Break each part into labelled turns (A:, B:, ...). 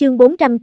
A: Chương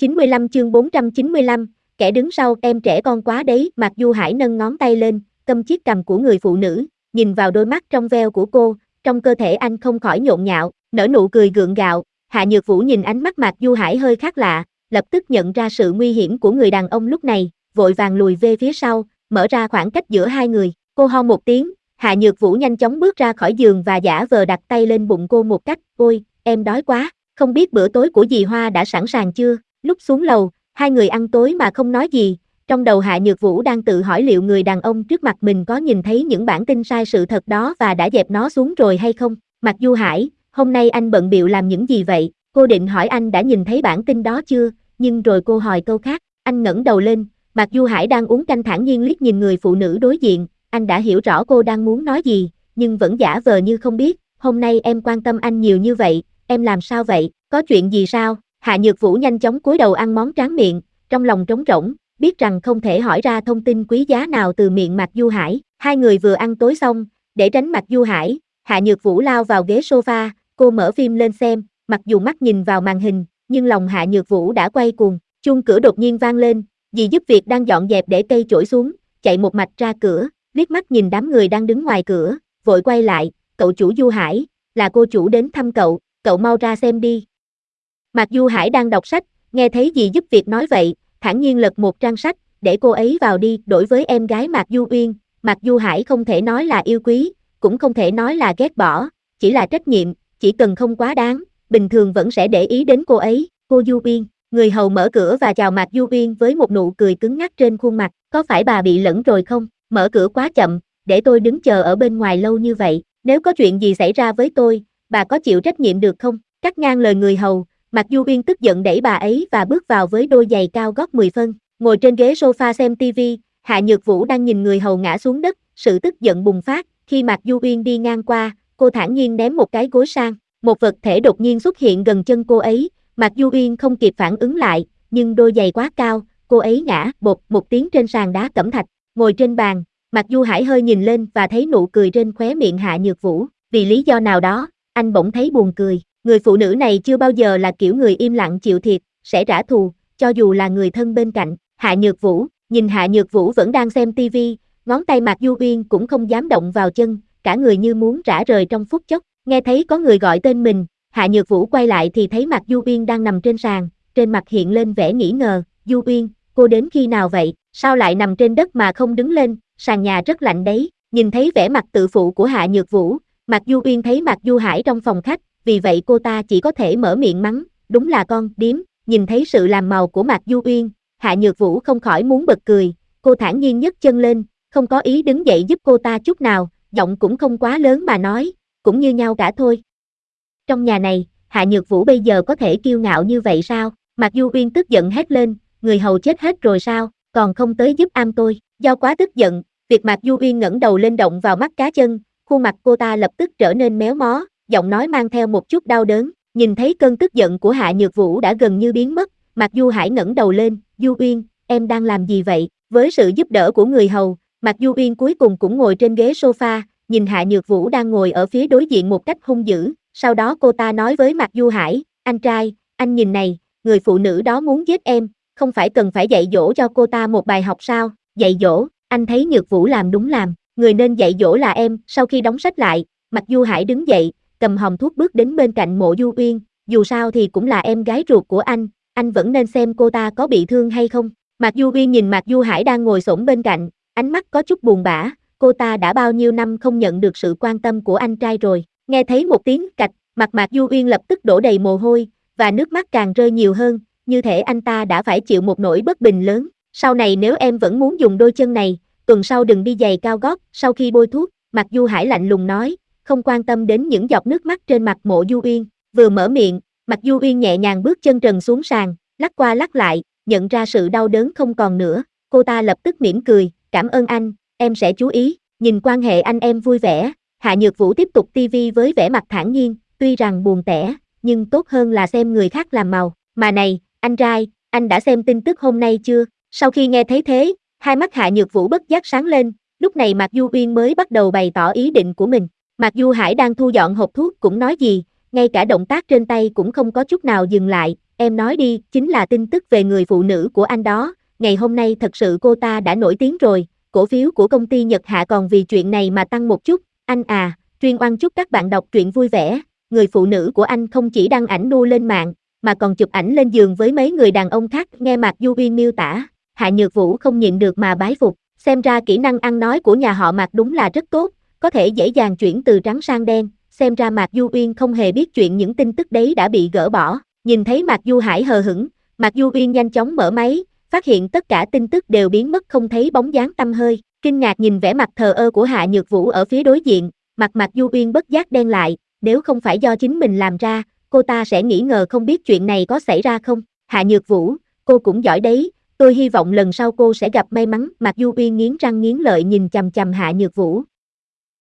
A: 495, kẻ đứng sau, em trẻ con quá đấy. Mạc Du Hải nâng ngón tay lên, cầm chiếc cằm của người phụ nữ, nhìn vào đôi mắt trong veo của cô, trong cơ thể anh không khỏi nhộn nhạo, nở nụ cười gượng gạo. Hạ Nhược Vũ nhìn ánh mắt Mạc Du Hải hơi khác lạ, lập tức nhận ra sự nguy hiểm của người đàn ông lúc này, vội vàng lùi về phía sau, mở ra khoảng cách giữa hai người. Cô ho một tiếng, Hạ Nhược Vũ nhanh chóng bước ra khỏi giường và giả vờ đặt tay lên bụng cô một cách, ôi, em đói quá, không biết bữa tối của dì Hoa đã sẵn sàng chưa? Lúc xuống lầu, hai người ăn tối mà không nói gì, trong đầu Hạ Nhược Vũ đang tự hỏi liệu người đàn ông trước mặt mình có nhìn thấy những bản tin sai sự thật đó và đã dẹp nó xuống rồi hay không. Mạc Du Hải, hôm nay anh bận bịu làm những gì vậy? Cô định hỏi anh đã nhìn thấy bản tin đó chưa, nhưng rồi cô hỏi câu khác. Anh ngẩng đầu lên, Mạc Du Hải đang uống canh thản nhiên liếc nhìn người phụ nữ đối diện, anh đã hiểu rõ cô đang muốn nói gì, nhưng vẫn giả vờ như không biết. Hôm nay em quan tâm anh nhiều như vậy, em làm sao vậy, có chuyện gì sao? Hạ Nhược Vũ nhanh chóng cúi đầu ăn món tráng miệng, trong lòng trống rỗng, biết rằng không thể hỏi ra thông tin quý giá nào từ miệng Mạc Du Hải. Hai người vừa ăn tối xong, để tránh Mạc Du Hải, Hạ Nhược Vũ lao vào ghế sofa, cô mở phim lên xem, mặc dù mắt nhìn vào màn hình, nhưng lòng Hạ Nhược Vũ đã quay cuồng. Chuông cửa đột nhiên vang lên, dì giúp việc đang dọn dẹp để cây trỗi xuống, chạy một mạch ra cửa, liếc mắt nhìn đám người đang đứng ngoài cửa, vội quay lại, cậu chủ Du Hải, là cô chủ đến thăm cậu, cậu mau ra xem đi. Mạc Du Hải đang đọc sách, nghe thấy dì giúp việc nói vậy, thản nhiên lật một trang sách, để cô ấy vào đi. Đối với em gái Mạc Du Uyên, Mạc Du Hải không thể nói là yêu quý, cũng không thể nói là ghét bỏ, chỉ là trách nhiệm, chỉ cần không quá đáng, bình thường vẫn sẽ để ý đến cô ấy. Cô Du Uyên, người hầu mở cửa và chào Mạc Du Uyên với một nụ cười cứng ngắc trên khuôn mặt, có phải bà bị lẫn rồi không? Mở cửa quá chậm, để tôi đứng chờ ở bên ngoài lâu như vậy, nếu có chuyện gì xảy ra với tôi, bà có chịu trách nhiệm được không? Cắt ngang lời người hầu, Mạc Du Uyên tức giận đẩy bà ấy và bước vào với đôi giày cao gót 10 phân, ngồi trên ghế sofa xem tivi. Hạ Nhược Vũ đang nhìn người hầu ngã xuống đất, sự tức giận bùng phát, khi Mạc Du Uyên đi ngang qua, cô thản nhiên ném một cái gối sang, một vật thể đột nhiên xuất hiện gần chân cô ấy, Mạc Du Uyên không kịp phản ứng lại, nhưng đôi giày quá cao, cô ấy ngã bột một tiếng trên sàn đá cẩm thạch, ngồi trên bàn, Mạc Du Hải hơi nhìn lên và thấy nụ cười trên khóe miệng Hạ Nhược Vũ, vì lý do nào đó, anh bỗng thấy buồn cười. Người phụ nữ này chưa bao giờ là kiểu người im lặng chịu thiệt, sẽ trả thù, cho dù là người thân bên cạnh. Hạ Nhược Vũ, nhìn Hạ Nhược Vũ vẫn đang xem tivi, ngón tay Mạc Du Uyên cũng không dám động vào chân, cả người như muốn rã rời trong phút chốc. Nghe thấy có người gọi tên mình, Hạ Nhược Vũ quay lại thì thấy Mạc Du Uyên đang nằm trên sàn, trên mặt hiện lên vẻ nghi ngờ. Du Uyên, cô đến khi nào vậy, sao lại nằm trên đất mà không đứng lên, sàn nhà rất lạnh đấy. Nhìn thấy vẻ mặt tự phụ của Hạ Nhược Vũ, Mạc Du Uyên thấy Mạc Du Hải trong phòng khách, vì vậy cô ta chỉ có thể mở miệng mắng, đúng là con điếm. Nhìn thấy sự làm màu của Mạc Du Uyên, Hạ Nhược Vũ không khỏi muốn bật cười, cô thản nhiên nhấc chân lên, không có ý đứng dậy giúp cô ta chút nào, giọng cũng không quá lớn mà nói, cũng như nhau cả thôi. Trong nhà này, Hạ Nhược Vũ bây giờ có thể kiêu ngạo như vậy sao? Mạc Du Uyên tức giận hét lên, người hầu chết hết rồi sao, còn không tới giúp am tôi. Do quá tức giận, việc Mạc Du Uyên ngẩng đầu lên động vào mắt cá chân, khuôn mặt cô ta lập tức trở nên méo mó, giọng nói mang theo một chút đau đớn. Nhìn thấy cơn tức giận của Hạ Nhược Vũ đã gần như biến mất, Mạc Du Hải ngẩng đầu lên, Du Uyên, em đang làm gì vậy? Với sự giúp đỡ của người hầu, Mạc Du Uyên cuối cùng cũng ngồi trên ghế sofa, nhìn Hạ Nhược Vũ đang ngồi ở phía đối diện một cách hung dữ. Sau đó cô ta nói với Mạc Du Hải, anh trai, anh nhìn này, người phụ nữ đó muốn giết em, không phải cần phải dạy dỗ cho cô ta một bài học sao? Dạy dỗ, anh thấy Nhược Vũ làm đúng làm, người nên dạy dỗ là em. Sau khi đóng sách lại, Mạc Du Hải đứng dậy, cầm hòm thuốc bước đến bên cạnh Mộ Du Uyên, dù sao thì cũng là em gái ruột của anh vẫn nên xem cô ta có bị thương hay không. Mạc Du Uyên nhìn Mạc Du Hải đang ngồi xổm bên cạnh, ánh mắt có chút buồn bã, cô ta đã bao nhiêu năm không nhận được sự quan tâm của anh trai rồi. Nghe thấy một tiếng cạch, mặt Mạc Du Uyên lập tức đổ đầy mồ hôi, và nước mắt càng rơi nhiều hơn, như thể anh ta đã phải chịu một nỗi bất bình lớn. Sau này nếu em vẫn muốn dùng đôi chân này, tuần sau đừng đi giày cao gót. Sau khi bôi thuốc, Mạc Du Hải lạnh lùng nói, không quan tâm đến những giọt nước mắt trên mặt Mộ Du Uyên. Vừa mở miệng, Mạc Du Uyên nhẹ nhàng bước chân trần xuống sàn, lắc qua lắc lại, nhận ra sự đau đớn không còn nữa. Cô ta lập tức mỉm cười, cảm ơn anh, em sẽ chú ý. Nhìn quan hệ anh em vui vẻ, Hạ Nhược Vũ tiếp tục tivi với vẻ mặt thản nhiên, tuy rằng buồn tẻ, nhưng tốt hơn là xem người khác làm màu. Mà này, anh trai, anh đã xem tin tức hôm nay chưa? Sau khi nghe thấy thế, hai mắt Hạ Nhược Vũ bất giác sáng lên, lúc này Mạc Du Uyên mới bắt đầu bày tỏ ý định của mình. Mạc Du Hải đang thu dọn hộp thuốc cũng nói gì, ngay cả động tác trên tay cũng không có chút nào dừng lại, em nói đi, chính là tin tức về người phụ nữ của anh đó, ngày hôm nay thật sự cô ta đã nổi tiếng rồi, cổ phiếu của công ty Nhật Hạ còn vì chuyện này mà tăng một chút, anh à, Chuyên Oan chúc các bạn đọc truyện vui vẻ, người phụ nữ của anh không chỉ đăng ảnh nu lên mạng, mà còn chụp ảnh lên giường với mấy người đàn ông khác, nghe Mạc Du Uyên miêu tả, Hạ Nhược Vũ không nhịn được mà bái phục, xem ra kỹ năng ăn nói của nhà họ Mạc đúng là rất tốt, có thể dễ dàng chuyển từ trắng sang đen, xem ra Mạc Du Uyên không hề biết chuyện những tin tức đấy đã bị gỡ bỏ, nhìn thấy Mạc Du Hải hờ hững, Mạc Du Uyên nhanh chóng mở máy, phát hiện tất cả tin tức đều biến mất không thấy bóng dáng tăm hơi, kinh ngạc nhìn vẻ mặt thờ ơ của Hạ Nhược Vũ ở phía đối diện, mặt Mạc Du Uyên bất giác đen lại, nếu không phải do chính mình làm ra, cô ta sẽ nghĩ ngờ không biết chuyện này có xảy ra không, Hạ Nhược Vũ, cô cũng giỏi đấy, tôi hy vọng lần sau cô sẽ gặp may mắn, Mạc Du Uyên nghiến răng nghiến lợi nhìn chằm chằm Hạ Nhược Vũ,